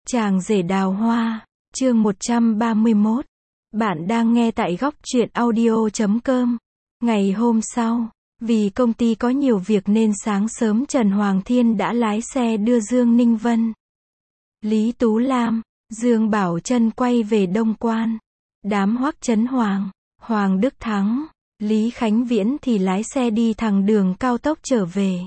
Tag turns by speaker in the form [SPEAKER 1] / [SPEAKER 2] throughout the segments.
[SPEAKER 1] Chàng rể đào hoa, chương 131. Bạn đang nghe tại góc truyện audio.com. Ngày hôm sau, vì công ty có nhiều việc nên sáng sớm Trần Hoàng Thiên đã lái xe đưa Dương Ninh Vân, Lý Tú Lam, Dương Bảo Trân quay về Đông Quan. Đám Hoắc Chấn Hoàng, Hoàng Đức Thắng, Lý Khánh Viễn thì lái xe đi thẳng đường cao tốc trở về.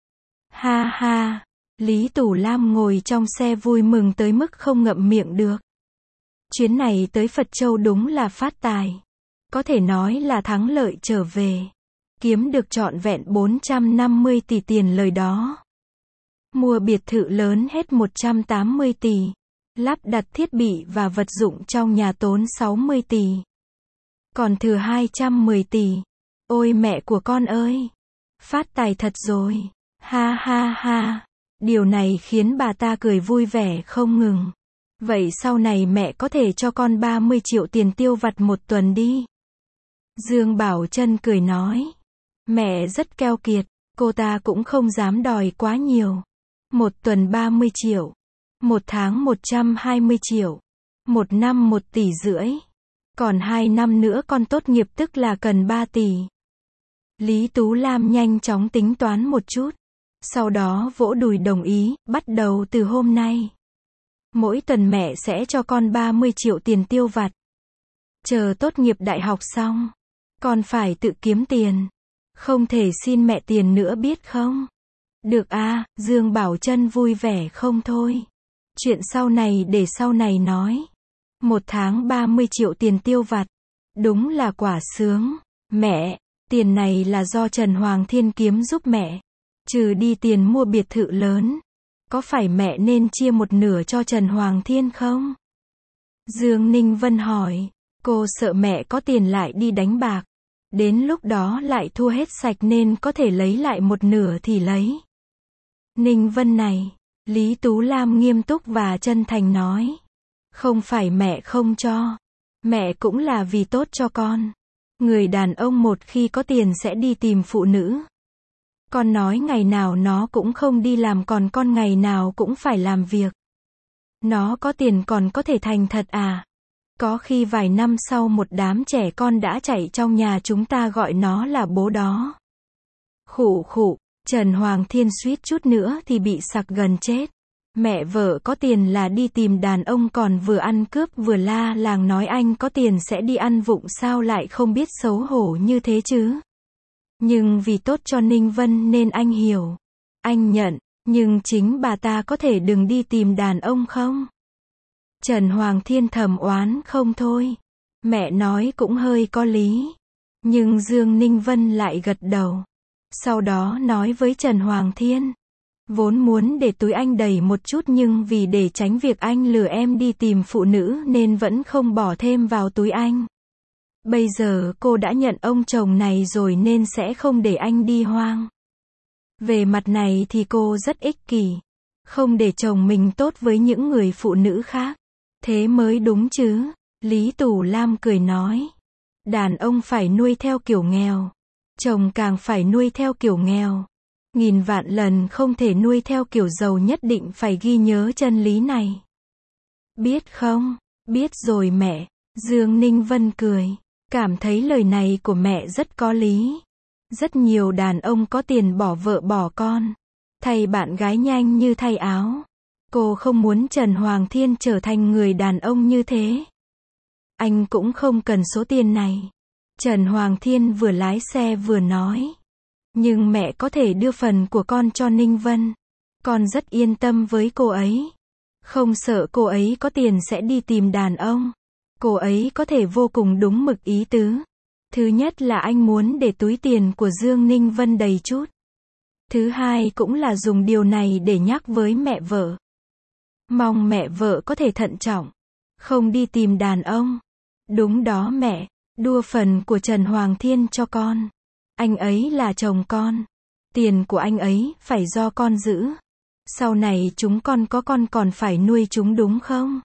[SPEAKER 1] Ha ha! Lý Tú Lam ngồi trong xe vui mừng tới mức không ngậm miệng được. Chuyến này tới Phật Châu đúng là phát tài. Có thể nói là thắng lợi trở về. Kiếm được trọn vẹn 450 tỷ tiền lời đó. Mua biệt thự lớn hết 180 tỷ. Lắp đặt thiết bị và vật dụng trong nhà tốn 60 tỷ. Còn thừa 210 tỷ. Ôi mẹ của con ơi! Phát tài thật rồi. Ha ha ha! Điều này khiến bà ta cười vui vẻ không ngừng. Vậy sau này mẹ có thể cho con 30 triệu tiền tiêu vặt một tuần đi. Dương Bảo Trân cười nói. Mẹ rất keo kiệt, cô ta cũng không dám đòi quá nhiều. Một tuần 30 triệu. Một tháng 120 triệu. Một năm 1,5 tỷ. Còn 2 năm nữa con tốt nghiệp tức là cần 3 tỷ. Lý Tú Lam nhanh chóng tính toán một chút. Sau đó vỗ đùi đồng ý, bắt đầu từ hôm nay. Mỗi tuần mẹ sẽ cho con 30 triệu tiền tiêu vặt. Chờ tốt nghiệp đại học xong, con phải tự kiếm tiền. Không thể xin mẹ tiền nữa biết không? Được à, Dương Bảo Trân vui vẻ không thôi. Chuyện sau này để sau này nói. Một tháng 30 triệu tiền tiêu vặt. Đúng là quả sướng. Mẹ, tiền này là do Trần Hoàng Thiên kiếm giúp mẹ. Trừ đi tiền mua biệt thự lớn. Có phải mẹ nên chia một nửa cho Trần Hoàng Thiên không? Dương Ninh Vân hỏi. Cô sợ mẹ có tiền lại đi đánh bạc. Đến lúc đó lại thua hết sạch nên có thể lấy lại một nửa thì lấy. Ninh Vân này, Lý Tú Lam nghiêm túc và chân thành nói. Không phải mẹ không cho. Mẹ cũng là vì tốt cho con. Người đàn ông một khi có tiền sẽ đi tìm phụ nữ. Con nói ngày nào nó cũng không đi làm còn con ngày nào cũng phải làm việc. Nó có tiền còn có thể thành thật à? Có khi vài năm sau một đám trẻ con đã chạy trong nhà chúng ta gọi nó là bố đó. Khụ khụ, Trần Hoàng Thiên suýt chút nữa thì bị sặc gần chết. Mẹ vợ có tiền là đi tìm đàn ông còn vừa ăn cướp vừa la làng nói anh có tiền sẽ đi ăn vụng sao lại không biết xấu hổ như thế chứ? Nhưng vì tốt cho Ninh Vân nên anh hiểu. Anh nhận, nhưng chính bà ta có thể đừng đi tìm đàn ông không? Trần Hoàng Thiên thầm oán không thôi. Mẹ nói cũng hơi có lý. Nhưng Dương Ninh Vân lại gật đầu. Sau đó nói với Trần Hoàng Thiên. Vốn muốn để túi anh đầy một chút nhưng vì để tránh việc anh lừa em đi tìm phụ nữ nên vẫn không bỏ thêm vào túi anh. Bây giờ cô đã nhận ông chồng này rồi nên sẽ không để anh đi hoang. Về mặt này thì cô rất ích kỷ. Không để chồng mình tốt với những người phụ nữ khác. Thế mới đúng chứ. Lý Tú Lam cười nói. Đàn ông phải nuôi theo kiểu nghèo. Chồng càng phải nuôi theo kiểu nghèo. Nghìn vạn lần không thể nuôi theo kiểu giàu nhất định phải ghi nhớ chân lý này. Biết không? Biết rồi mẹ. Dương Ninh Vân cười. Cảm thấy lời này của mẹ rất có lý. Rất nhiều đàn ông có tiền bỏ vợ bỏ con. Thay bạn gái nhanh như thay áo. Cô không muốn Trần Hoàng Thiên trở thành người đàn ông như thế. Anh cũng không cần số tiền này. Trần Hoàng Thiên vừa lái xe vừa nói. Nhưng mẹ có thể đưa phần của con cho Ninh Vân. Con rất yên tâm với cô ấy. Không sợ cô ấy có tiền sẽ đi tìm đàn ông. Cô ấy có thể vô cùng đúng mực ý tứ. Thứ nhất là anh muốn để túi tiền của Dương Ninh Vân đầy chút. Thứ hai cũng là dùng điều này để nhắc với mẹ vợ. Mong mẹ vợ có thể thận trọng. Không đi tìm đàn ông. Đúng đó mẹ. Đua phần của Trần Hoàng Thiên cho con. Anh ấy là chồng con. Tiền của anh ấy phải do con giữ. Sau này chúng con có con còn phải nuôi chúng đúng không?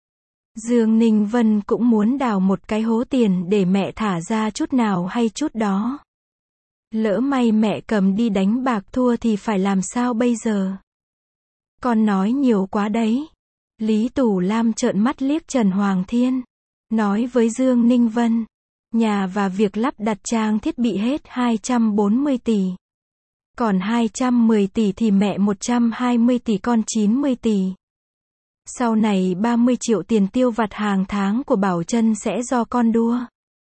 [SPEAKER 1] Dương Ninh Vân cũng muốn đào một cái hố tiền để mẹ thả ra chút nào hay chút đó. Lỡ may mẹ cầm đi đánh bạc thua thì phải làm sao bây giờ? Con nói nhiều quá đấy. Lý Tù Lam trợn mắt liếc Trần Hoàng Thiên. Nói với Dương Ninh Vân. Nhà và việc lắp đặt trang thiết bị hết 240 tỷ. Còn 210 tỷ thì mẹ 120 tỷ con 90 tỷ. Sau này 30 triệu tiền tiêu vặt hàng tháng của Bảo Trân sẽ do con đua.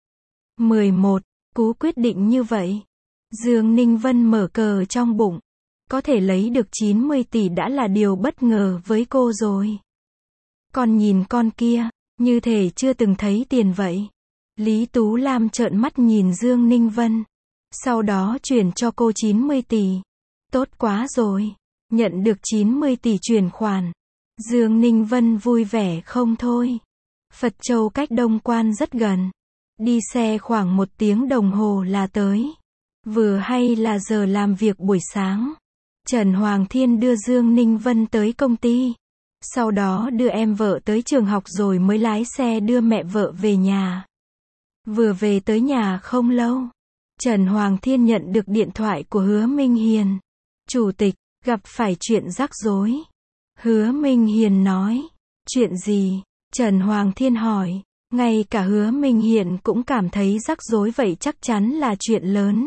[SPEAKER 1] 11. Cú quyết định như vậy. Dương Ninh Vân mở cờ trong bụng. Có thể lấy được 90 tỷ đã là điều bất ngờ với cô rồi. Con nhìn con kia, như thể chưa từng thấy tiền vậy. Lý Tú Lam trợn mắt nhìn Dương Ninh Vân. Sau đó chuyển cho cô 90 tỷ. Tốt quá rồi. Nhận được 90 tỷ chuyển khoản. Dương Ninh Vân vui vẻ không thôi. Phật Châu cách Đông Quan rất gần. Đi xe khoảng 1 tiếng đồng hồ là tới. Vừa hay là giờ làm việc buổi sáng. Trần Hoàng Thiên đưa Dương Ninh Vân tới công ty. Sau đó đưa em vợ tới trường học rồi mới lái xe đưa mẹ vợ về nhà. Vừa về tới nhà không lâu, Trần Hoàng Thiên nhận được điện thoại của Hứa Minh Hiền. Chủ tịch, gặp phải chuyện rắc rối. Hứa Minh Hiền nói. Chuyện gì? Trần Hoàng Thiên hỏi. Ngay cả Hứa Minh Hiền cũng cảm thấy rắc rối vậy, chắc chắn là chuyện lớn.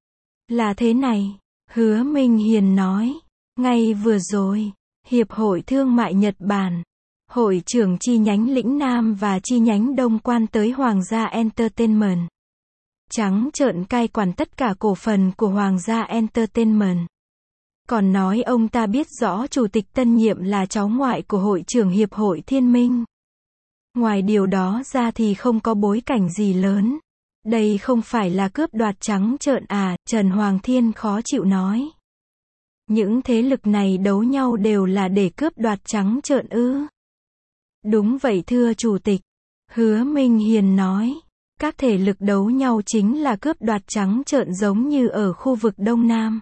[SPEAKER 1] Là thế này. Hứa Minh Hiền nói. Ngay vừa rồi, Hiệp hội Thương mại Nhật Bản, hội trưởng chi nhánh lĩnh Nam và chi nhánh Đông Quan tới Hoàng gia Entertainment. Trắng trợn cai quản tất cả cổ phần của Hoàng gia Entertainment. Còn nói ông ta biết rõ chủ tịch tân nhiệm là cháu ngoại của hội trưởng Hiệp hội Thiên Minh. Ngoài điều đó ra thì không có bối cảnh gì lớn. Đây không phải là cướp đoạt trắng trợn à? Trần Hoàng Thiên khó chịu nói. Những thế lực này đấu nhau đều là để cướp đoạt trắng trợn ư? Đúng vậy thưa chủ tịch. Hứa Minh Hiền nói. Các thể lực đấu nhau chính là cướp đoạt trắng trợn giống như ở khu vực Đông Nam.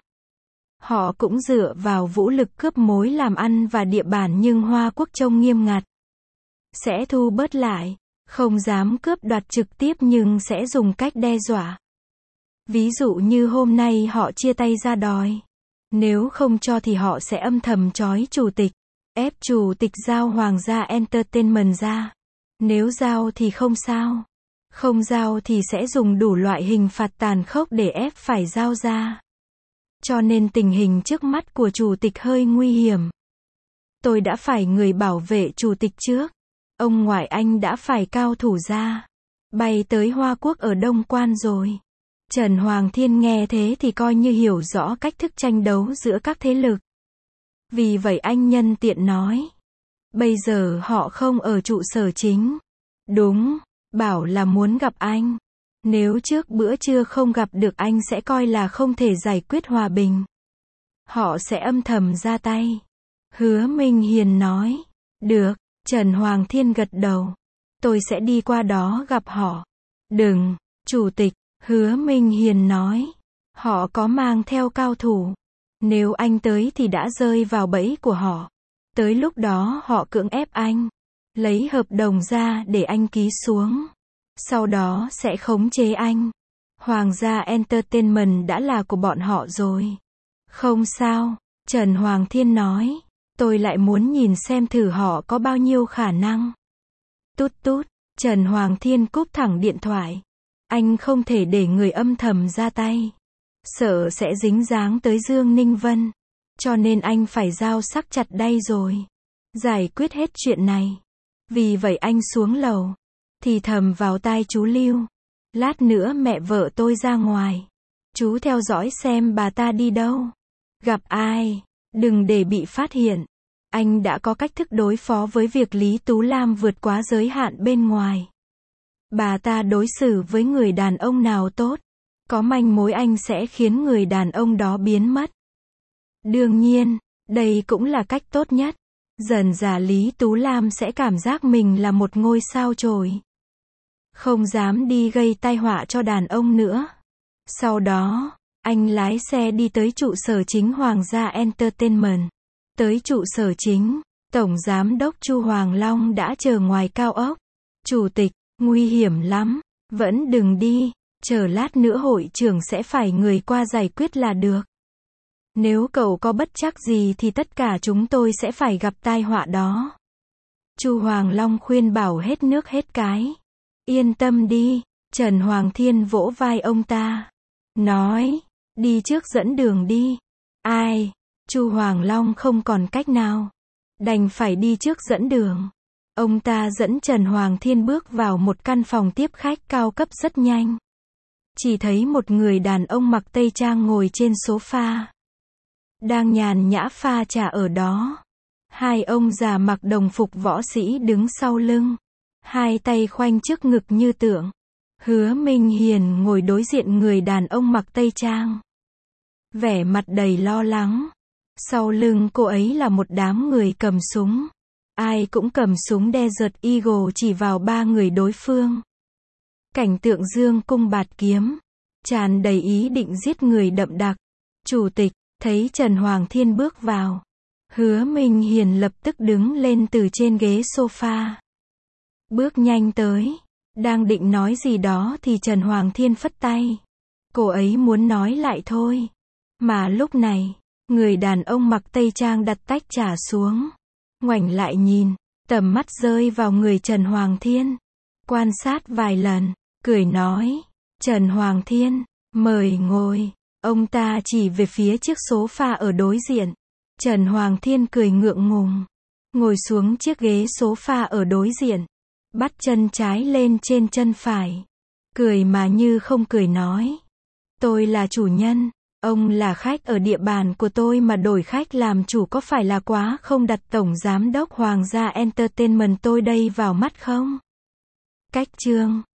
[SPEAKER 1] Họ cũng dựa vào vũ lực cướp mối làm ăn và địa bàn, nhưng Hoa Quốc trông nghiêm ngặt. Sẽ thu bớt lại. Không dám cướp đoạt trực tiếp nhưng sẽ dùng cách đe dọa. Ví dụ như hôm nay họ chia tay ra đòi. Nếu không cho thì họ sẽ âm thầm trói chủ tịch. Ép chủ tịch giao Hoàng gia Entertainment ra. Nếu giao thì không sao. Không giao thì sẽ dùng đủ loại hình phạt tàn khốc để ép phải giao ra. Cho nên tình hình trước mắt của chủ tịch hơi nguy hiểm. Tôi đã phải người bảo vệ chủ tịch trước. Ông ngoại anh đã phải cao thủ ra. Bay tới Hoa Quốc ở Đông Quan rồi. Trần Hoàng Thiên nghe thế thì coi như hiểu rõ cách thức tranh đấu giữa các thế lực. Vì vậy anh nhân tiện nói. Bây giờ họ không ở trụ sở chính. Đúng, bảo là muốn gặp anh. Nếu trước bữa trưa không gặp được anh sẽ coi là không thể giải quyết hòa bình. Họ sẽ âm thầm ra tay. Hứa Minh Hiền nói. Được, Trần Hoàng Thiên gật đầu. Tôi sẽ đi qua đó gặp họ. Đừng, chủ tịch, Hứa Minh Hiền nói. Họ có mang theo cao thủ. Nếu anh tới thì đã rơi vào bẫy của họ. Tới lúc đó họ cưỡng ép anh. Lấy hợp đồng ra để anh ký xuống. Sau đó sẽ khống chế anh. Hoàng gia Entertainment đã là của bọn họ rồi. Không sao, Trần Hoàng Thiên nói. Tôi lại muốn nhìn xem thử họ có bao nhiêu khả năng. Tút tút, Trần Hoàng Thiên cúp thẳng điện thoại. Anh không thể để người âm thầm ra tay. Sợ sẽ dính dáng tới Dương Ninh Vân. Cho nên anh phải giao sắc chặt đây rồi. Giải quyết hết chuyện này. Vì vậy anh xuống lầu. Thì thầm vào tai chú Lưu. Lát nữa mẹ vợ tôi ra ngoài. Chú theo dõi xem bà ta đi đâu. Gặp ai. Đừng để bị phát hiện. Anh đã có cách thức đối phó với việc Lý Tú Lam vượt quá giới hạn bên ngoài. Bà ta đối xử với người đàn ông nào tốt. Có manh mối anh sẽ khiến người đàn ông đó biến mất. Đương nhiên, đây cũng là cách tốt nhất. Dần dà Lý Tú Lam sẽ cảm giác mình là một ngôi sao chổi. Không dám đi gây tai họa cho đàn ông nữa. Sau đó, anh lái xe đi tới trụ sở chính Hoàng gia Entertainment. Tới trụ sở chính, Tổng Giám đốc Chu Hoàng Long đã chờ ngoài cao ốc. Chủ tịch, nguy hiểm lắm, vẫn đừng đi, chờ lát nữa hội trưởng sẽ phải người qua giải quyết là được. Nếu cậu có bất trắc gì thì tất cả chúng tôi sẽ phải gặp tai họa đó. Chu Hoàng Long khuyên bảo hết nước hết cái. Yên tâm đi, Trần Hoàng Thiên vỗ vai ông ta. Nói, đi trước dẫn đường đi. Ai? Chu Hoàng Long không còn cách nào. Đành phải đi trước dẫn đường. Ông ta dẫn Trần Hoàng Thiên bước vào một căn phòng tiếp khách cao cấp rất nhanh. Chỉ thấy một người đàn ông mặc tây trang ngồi trên sofa. Đang nhàn nhã pha trà ở đó. Hai ông già mặc đồng phục võ sĩ đứng sau lưng. Hai tay khoanh trước ngực như tượng. Hứa Minh Hiền ngồi đối diện người đàn ông mặc tây trang. Vẻ mặt đầy lo lắng. Sau lưng cô ấy là một đám người cầm súng. Ai cũng cầm súng Desert Eagle chỉ vào ba người đối phương. Cảnh tượng dương cung bạt kiếm. Tràn đầy ý định giết người đậm đặc. Chủ tịch, thấy Trần Hoàng Thiên bước vào. Hứa Minh Hiền lập tức đứng lên từ trên ghế sofa. Bước nhanh tới. Đang định nói gì đó thì Trần Hoàng Thiên phất tay. Cô ấy muốn nói lại thôi. Mà lúc này, người đàn ông mặc tây trang đặt tách trà xuống. Ngoảnh lại nhìn, tầm mắt rơi vào người Trần Hoàng Thiên. Quan sát vài lần, cười nói. Trần Hoàng Thiên, mời ngồi. Ông ta chỉ về phía chiếc sofa ở đối diện. Trần Hoàng Thiên cười ngượng ngùng. Ngồi xuống chiếc ghế sofa ở đối diện. Bắt chân trái lên trên chân phải. Cười mà như không cười nói. Tôi là chủ nhân. Ông là khách ở địa bàn của tôi mà đổi khách làm chủ có phải là quá không, đặt tổng giám đốc Hoàng gia Entertainment tôi đây vào mắt không? Cách chương